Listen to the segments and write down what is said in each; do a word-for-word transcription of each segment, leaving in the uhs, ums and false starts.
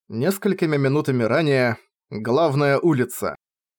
Несколькими минутами ранее. Главная улица.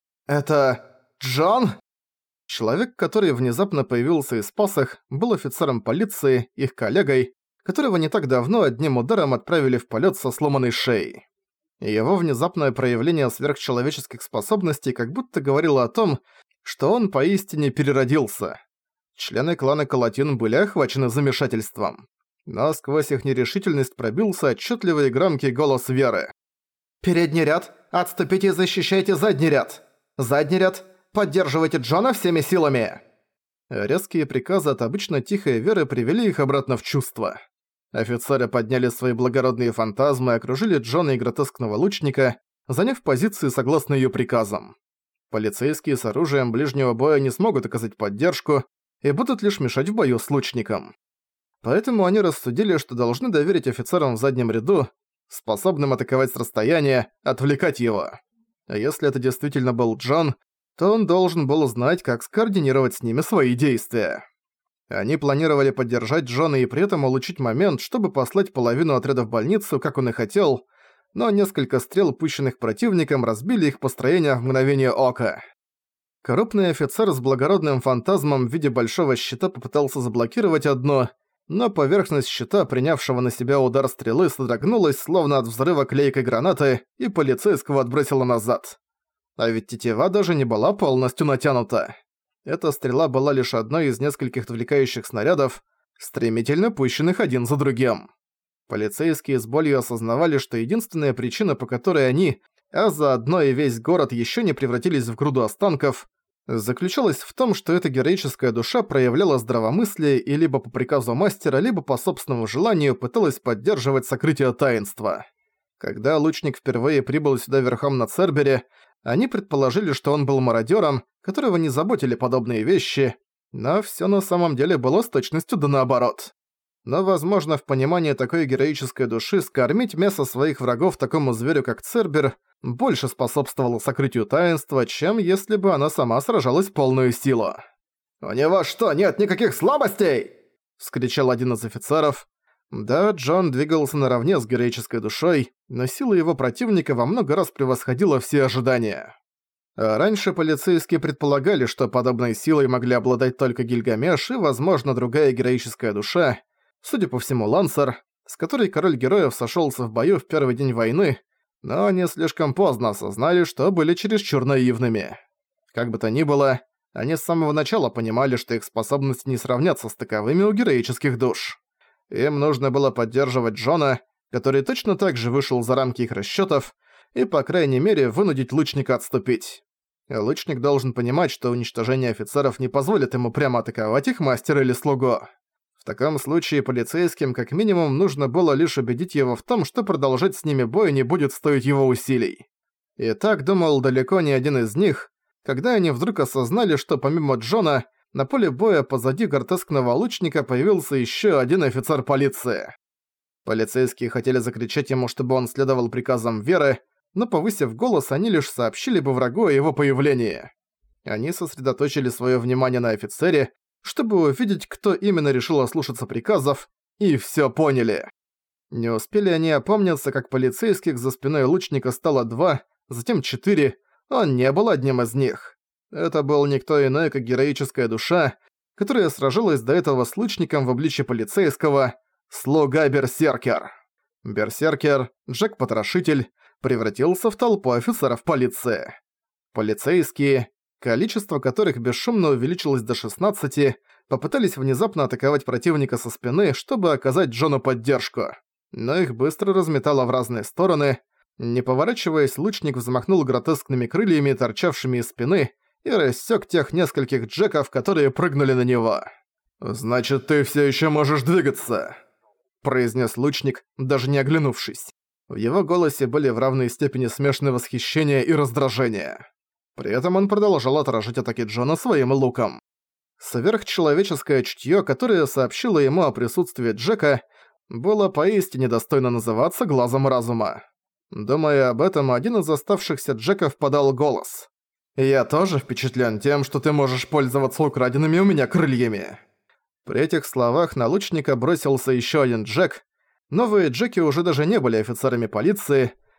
«Это... Джон?» Человек, который внезапно появился и спас их, был офицером полиции, их коллегой, которого не так давно одним ударом отправили в полет со сломанной шеей. Его внезапное проявление сверхчеловеческих способностей как будто говорило о том, что он поистине переродился. Члены клана Калатин были охвачены замешательством. Но сквозь их нерешительность пробился отчетливый и громкий голос Веры. «Передний ряд, отступите и защищайте задний ряд! Задний ряд, поддерживайте Джона всеми силами!» Резкие приказы от обычно тихой Веры привели их обратно в чувство. Офицеры подняли свои благородные фантазмы и окружили Джона и гротескного лучника, заняв позиции согласно её приказам. Полицейские с оружием ближнего боя не смогут оказать поддержку и будут лишь мешать в бою с лучником. Поэтому они рассудили, что должны доверить офицерам в заднем ряду, способным атаковать с расстояния, отвлекать его. А если это действительно был Джон, то он должен был знать, как скоординировать с ними свои действия. Они планировали поддержать Джона и при этом улучшить момент, чтобы послать половину отряда в больницу, как он и хотел, но несколько стрел, пущенных противником, разбили их построение в мгновение ока. Крупный офицер с благородным фантазмом в виде большого щита попытался заблокировать одно, но поверхность щита, принявшего на себя удар стрелы, содрогнулась, словно от взрыва клейкой гранаты, и полицейского отбросило назад. А ведь тетива даже не была полностью натянута. Эта стрела была лишь одной из нескольких отвлекающих снарядов, стремительно пущенных один за другим. Полицейские с болью осознавали, что единственная причина, по которой они, а заодно и весь город еще не превратились в груду останков, заключалась в том, что эта героическая душа проявляла здравомыслие и либо по приказу мастера, либо по собственному желанию пыталась поддерживать сокрытие таинства. Когда лучник впервые прибыл сюда верхом на Цербере, они предположили, что он был мародёром, которого не заботили подобные вещи, но всё на самом деле было с точностью да наоборот. Но, возможно, в понимании такой героической души скормить мясо своих врагов такому зверю, как Цербер, больше способствовало сокрытию таинства, чем если бы она сама сражалась в полную силу. «У него что, нет никаких слабостей?» — вскричал один из офицеров. Да, Джон двигался наравне с героической душой, но сила его противника во много раз превосходила все ожидания. А раньше полицейские предполагали, что подобной силой могли обладать только Гильгамеш и, возможно, другая героическая душа, судя по всему, Лансер, с которой король героев сошёлся в бою в первый день войны, но они слишком поздно осознали, что были чересчур наивными. Как бы то ни было, они с самого начала понимали, что их способности не сравнятся с таковыми у героических душ. Им нужно было поддерживать Джона, который точно так же вышел за рамки их расчётов, и, по крайней мере, вынудить лучника отступить. Лучник должен понимать, что уничтожение офицеров не позволит ему прямо атаковать их мастера или слугу. В таком случае полицейским как минимум нужно было лишь убедить его в том, что продолжать с ними бой не будет стоить его усилий. И так думал далеко не один из них, когда они вдруг осознали, что помимо Джона, на поле боя позади гротескного лучника появился ещё один офицер полиции. Полицейские хотели закричать ему, чтобы он следовал приказам Веры, но, повысив голос, они лишь сообщили бы врагу о его появлении. Они сосредоточили своё внимание на офицере, чтобы увидеть, кто именно решил ослушаться приказов, и всё поняли. Не успели они опомниться, как полицейских за спиной лучника стало два, затем четыре, он не был одним из них. Это был никто иной, как героическая душа, которая сражалась до этого с лучником в обличье полицейского, слуга-берсеркер. Берсеркер, Джек-потрошитель, превратился в толпу офицеров полиции. Полицейские, количество которых бесшумно увеличилось до шестнадцати, попытались внезапно атаковать противника со спины, чтобы оказать Джону поддержку. Но их быстро разметало в разные стороны. Не поворачиваясь, лучник взмахнул гротескными крыльями, торчавшими из спины, и рассек тех нескольких Джеков, которые прыгнули на него. «Значит, ты все еще можешь двигаться», — произнес лучник, даже не оглянувшись. В его голосе были в равной степени смешанное восхищение и раздражение. При этом он продолжал отражать атаки Джона своим луком. Сверхчеловеческое чутье, которое сообщило ему о присутствии Джека, было поистине достойно называться глазом разума. Думая об этом, один из оставшихся Джеков подал голос. «Я тоже впечатлен тем, что ты можешь пользоваться украденными у меня крыльями». При этих словах на лучника бросился еще один Джек. Новые Джеки уже даже не были офицерами полиции,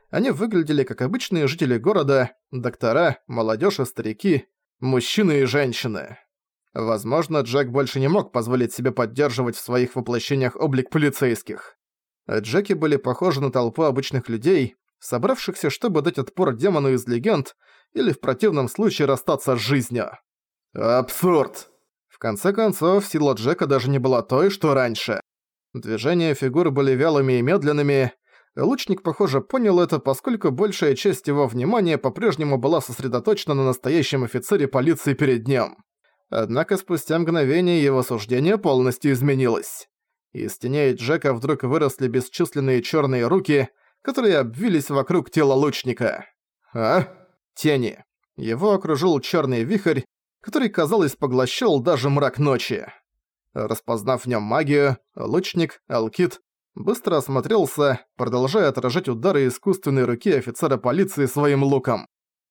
Они выглядели как обычные жители города, доктора, молодежь и старики, мужчины и женщины. Возможно, Джек больше не мог позволить себе поддерживать в своих воплощениях облик полицейских. Джеки были похожи на толпу обычных людей, собравшихся, чтобы дать отпор демону из легенд или в противном случае расстаться с жизнью. Абсурд! В конце концов, сила Джека даже не была той, что раньше. Движения фигур были вялыми и медленными. Лучник, похоже, понял это, поскольку большая часть его внимания по-прежнему была сосредоточена на настоящем офицере полиции перед ним. Однако спустя мгновение его суждение полностью изменилось. Из теней Джека вдруг выросли бесчисленные черные руки, которые обвились вокруг тела лучника. А? Тени. Его окружил черный вихрь, который, казалось, поглощал даже мрак ночи. Распознав в нем магию, лучник, Алкид, быстро осмотрелся, продолжая отражать удары искусственной руки офицера полиции своим луком.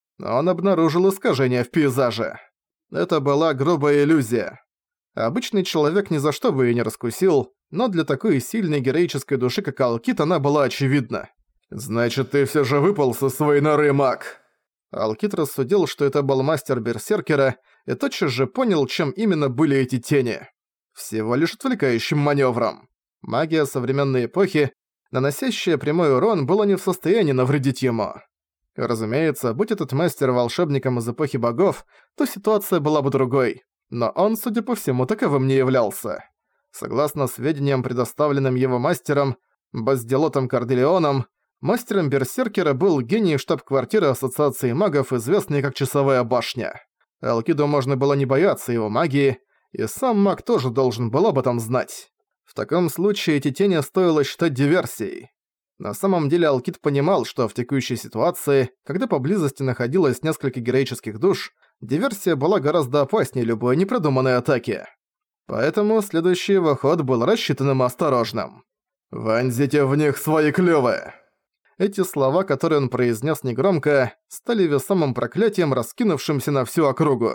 Он обнаружил искажение в пейзаже. Это была грубая иллюзия. Обычный человек ни за что бы её не раскусил, но для такой сильной героической души, как Алкид, она была очевидна. «Значит, ты всё же выпал со своей норы, маг!» Алкид рассудил, что это был мастер Берсеркера, и тотчас же понял, чем именно были эти тени. Всего лишь отвлекающим манёвром. Магия современной эпохи, наносящая прямой урон, была не в состоянии навредить ему. Разумеется, будь этот мастер волшебником из эпохи богов, то ситуация была бы другой. Но он, судя по всему, таковым не являлся. Согласно сведениям, предоставленным его мастером, Базделотом Корделеоном, мастером Берсеркера был гений штаб-квартиры Ассоциации магов, известный как Часовая башня. Алкиду можно было не бояться его магии, и сам маг тоже должен был об этом знать. В таком случае эти тени стоило считать диверсией. На самом деле Алкид понимал, что в текущей ситуации, когда поблизости находилось несколько героических душ, диверсия была гораздо опаснее любой непродуманной атаки. Поэтому следующий его ход был рассчитанным и осторожным. «Вонзите в них свои клювы!» Эти слова, которые он произнес негромко, стали весомым проклятием, раскинувшимся на всю округу.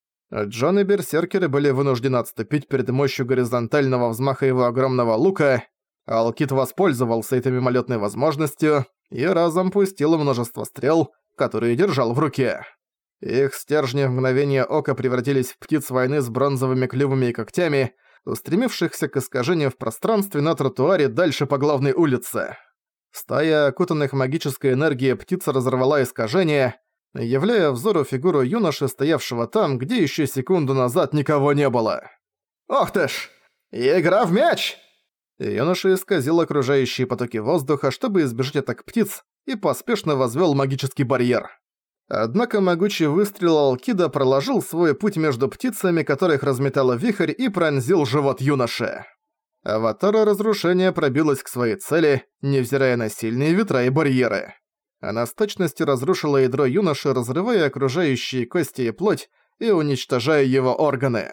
Джон и берсеркеры были вынуждены отступить перед мощью горизонтального взмаха его огромного лука. Алкид воспользовался этой мимолетной возможностью и разом пустил множество стрел, которые держал в руке. Их стержни в мгновение ока превратились в птиц войны с бронзовыми клювами и когтями, устремившихся к искажению в пространстве на тротуаре дальше по главной улице. Стая окутанных магической энергией птиц разорвала искажение, являя взору фигуру юноши, стоявшего там, где еще секунду назад никого не было. «Ох ты ж! Игра в мяч!» Юноша исказил окружающие потоки воздуха, чтобы избежать атак птиц, и поспешно возвел магический барьер. Однако могучий выстрел Алкида проложил свой путь между птицами, которых разметало вихрь, и пронзил живот юноши. Аватара разрушения пробилась к своей цели, невзирая на сильные ветра и барьеры. Она с точностью разрушила ядро юноши, разрывая окружающие кости и плоть и уничтожая его органы.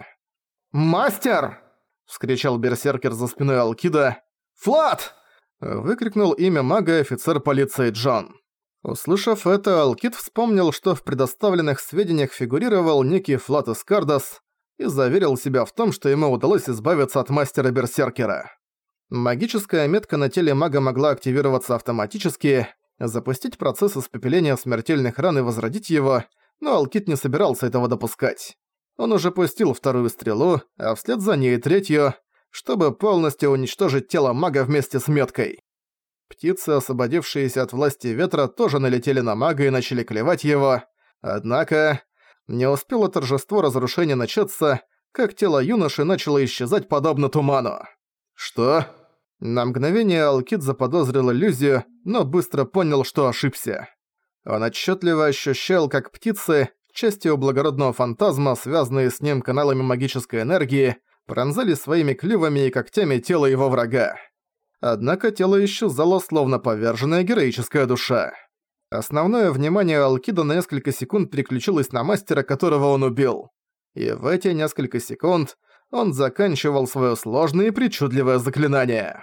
«Мастер!» — вскричал берсеркер за спиной Алкида. «Флат!» — выкрикнул имя мага офицер полиции Джон. Услышав это, Алкид вспомнил, что в предоставленных сведениях фигурировал некий Флат Искардас, и заверил себя в том, что ему удалось избавиться от мастера берсеркера. Магическая метка на теле мага могла активироваться автоматически, запустить процесс испепеления смертельных ран и возродить его, но Алкид не собирался этого допускать. Он уже пустил вторую стрелу, а вслед за ней третью, чтобы полностью уничтожить тело мага вместе с меткой. Птицы, освободившиеся от власти ветра, тоже налетели на мага и начали клевать его, однако не успело торжество разрушения начаться, как тело юноши начало исчезать подобно туману. «Что?» На мгновение Алкид заподозрил иллюзию, но быстро понял, что ошибся. Он отчетливо ощущал, как птицы, частью благородного фантазма, связанные с ним каналами магической энергии, пронзали своими клювами и когтями тело его врага. Однако тело исчезало, словно поверженная героическая душа. Основное внимание Алкида на несколько секунд переключилось на мастера, которого он убил. И в эти несколько секунд он заканчивал своё сложное и причудливое заклинание.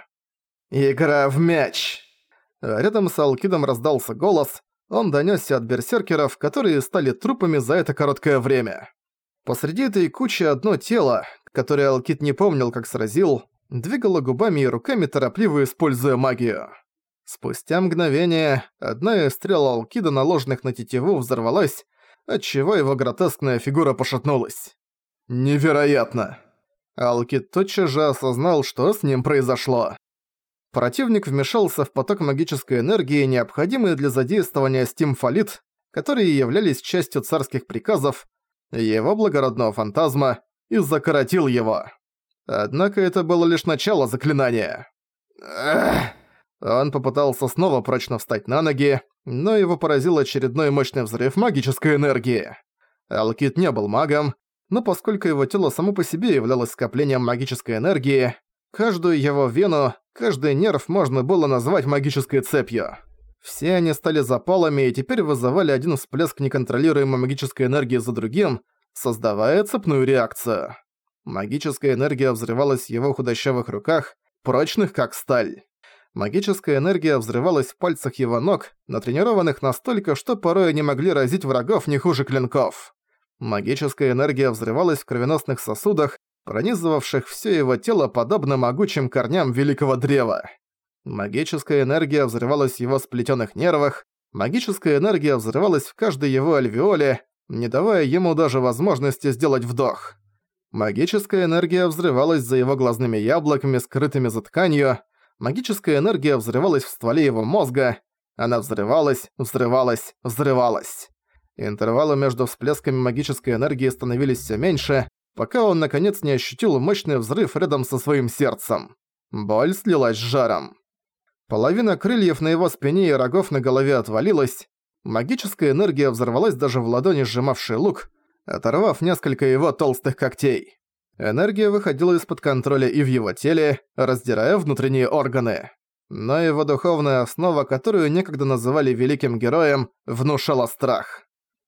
«Игра в мяч!» Рядом с Алкидом раздался голос, он донёсся от берсеркеров, которые стали трупами за это короткое время. Посреди этой кучи одно тело, которое Алкид не помнил, как сразил, двигало губами и руками, торопливо используя магию. Спустя мгновение одна из стрел Алкида, наложенных на тетиву, взорвалась, отчего его гротескная фигура пошатнулась. Невероятно! Алкид тотчас же осознал, что с ним произошло. Противник вмешался в поток магической энергии, необходимый для задействования стимфолит, которые являлись частью царских приказов, его благородного фантазма, и закоротил его. Однако это было лишь начало заклинания. Эх! Он попытался снова прочно встать на ноги, но его поразил очередной мощный взрыв магической энергии. Алкид не был магом, но поскольку его тело само по себе являлось скоплением магической энергии, каждую его вену, каждый нерв можно было назвать магической цепью. Все они стали запалами и теперь вызывали один всплеск неконтролируемой магической энергии за другим, создавая цепную реакцию. Магическая энергия взрывалась в его худощавых руках, прочных как сталь. Магическая энергия взрывалась в пальцах его ног, натренированных настолько, что порой они могли разить врагов не хуже клинков. Магическая энергия взрывалась в кровеносных сосудах, пронизывавших всё его тело подобно могучим корням великого древа. Магическая энергия взрывалась в его сплетённых нервах, магическая энергия взрывалась в каждой его альвеоле, не давая ему даже возможности сделать вдох. Магическая энергия взрывалась за его глазными яблоками, скрытыми за тканью. Магическая энергия взрывалась в стволе его мозга. Она взрывалась, взрывалась, взрывалась. Интервалы между всплесками магической энергии становились всё меньше, пока он наконец не ощутил мощный взрыв рядом со своим сердцем. Боль слилась с жаром. Половина крыльев на его спине и рогов на голове отвалилась. Магическая энергия взорвалась даже в ладони, сжимавшей лук, оторвав несколько его толстых когтей. Энергия выходила из-под контроля и в его теле, раздирая внутренние органы. Но его духовная основа, которую некогда называли великим героем, внушала страх.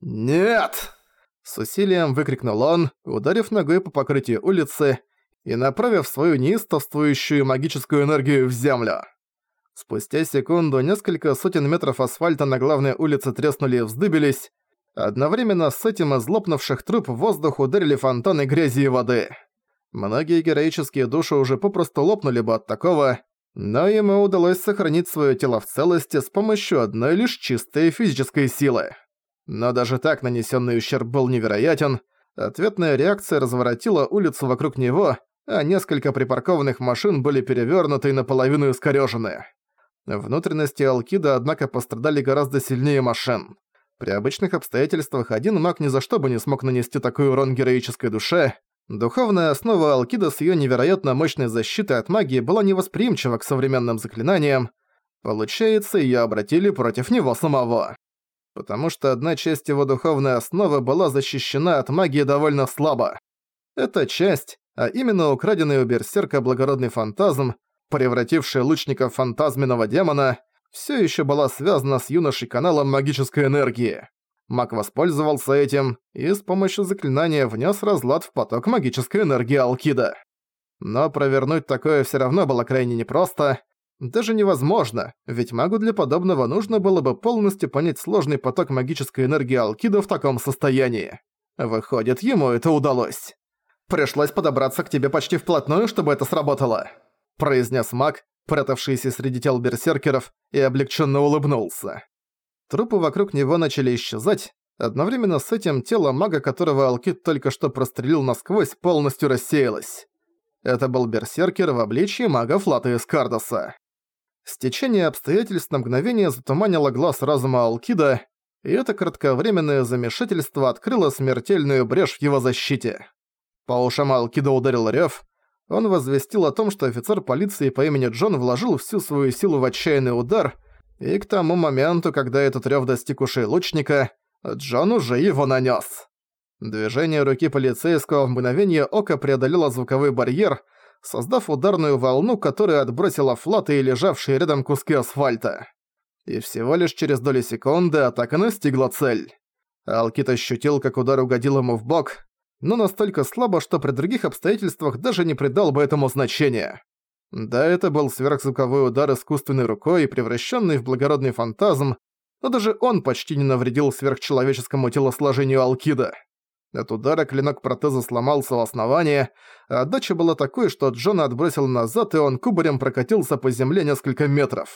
«Нет!» С усилием выкрикнул он, ударив ногой по покрытию улицы и направив свою неистовствующую магическую энергию в землю. Спустя секунду несколько сотен метров асфальта на главной улице треснули и вздыбились. Одновременно с этим из лопнувших труб в воздух ударили фонтаны грязи и воды. Многие героические души уже попросту лопнули бы от такого, но ему удалось сохранить своё тело в целости с помощью одной лишь чистой физической силы. Но даже так нанесённый ущерб был невероятен. Ответная реакция разворотила улицу вокруг него, а несколько припаркованных машин были перевёрнуты и наполовину искорёжены. Внутренности Алкида, однако, пострадали гораздо сильнее машин. При обычных обстоятельствах один маг ни за что бы не смог нанести такой урон героической душе. Духовная основа Алкида с её невероятно мощной защитой от магии была невосприимчива к современным заклинаниям. Получается, её обратили против него самого. Потому что одна часть его духовной основы была защищена от магии довольно слабо. Эта часть, а именно украденный у берсерка благородный фантазм, превративший лучника в фантазменного демона, всё ещё была связана с юношей каналом магической энергии. Маг воспользовался этим и с помощью заклинания внес разлад в поток магической энергии Алкида. Но провернуть такое всё равно было крайне непросто. Даже невозможно, ведь магу для подобного нужно было бы полностью понять сложный поток магической энергии Алкида в таком состоянии. Выходит, ему это удалось. «Пришлось подобраться к тебе почти вплотную, чтобы это сработало», произнес маг, прятавшийся среди тел берсеркеров, и облегченно улыбнулся. Трупы вокруг него начали исчезать, одновременно с этим тело мага, которого Алкид только что прострелил насквозь, полностью рассеялось. Это был берсеркер в обличье мага Флата из Кардоса. Стечение обстоятельств на мгновение затуманило глаз разума Алкида, и это кратковременное замешательство открыло смертельную брешь в его защите. По ушам Алкида ударил рёв. Он возвестил о том, что офицер полиции по имени Джон вложил всю свою силу в отчаянный удар, и к тому моменту, когда этот рёв достиг ушей лучника, Джон уже его нанёс. Движение руки полицейского в мгновение ока преодолело звуковой барьер, создав ударную волну, которая отбросила Флата и лежавшие рядом куски асфальта. И всего лишь через доли секунды атака настигла цель. Алкид ощутил, как удар угодил ему в бок, но настолько слабо, что при других обстоятельствах даже не придал бы этому значения. Да, это был сверхзвуковой удар искусственной рукой, превращенный в благородный фантазм, но даже он почти не навредил сверхчеловеческому телосложению Алкида. От удара клинок протеза сломался у основания, а отдача была такой, что Джона отбросил назад, и он кубарем прокатился по земле несколько метров.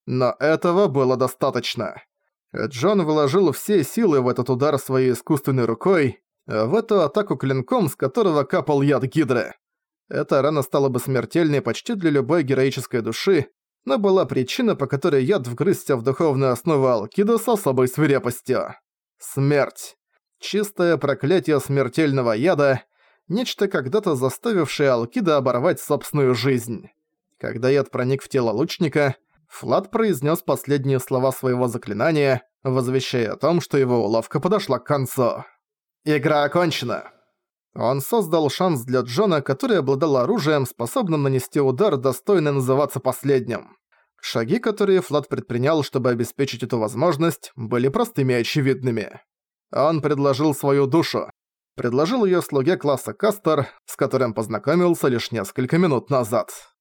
Но этого было достаточно. Джон вложил все силы в этот удар своей искусственной рукой, в эту атаку клинком, с которого капал яд Гидры. Эта рана стала бы смертельной почти для любой героической души, но была причина, по которой яд вгрызся в духовную основу Алкида с особой свирепостью. Смерть. Чистое проклятие смертельного яда, нечто когда-то заставившее Алкида оборвать собственную жизнь. Когда яд проник в тело лучника, Флат произнес последние слова своего заклинания, возвещая о том, что его уловка подошла к концу. «Игра окончена!» Он создал шанс для Джона, который обладал оружием, способным нанести удар, достойный называться последним. Шаги, которые Флат предпринял, чтобы обеспечить эту возможность, были простыми и очевидными. Он предложил свою душу. Предложил её слуге класса Кастер, с которым познакомился лишь несколько минут назад.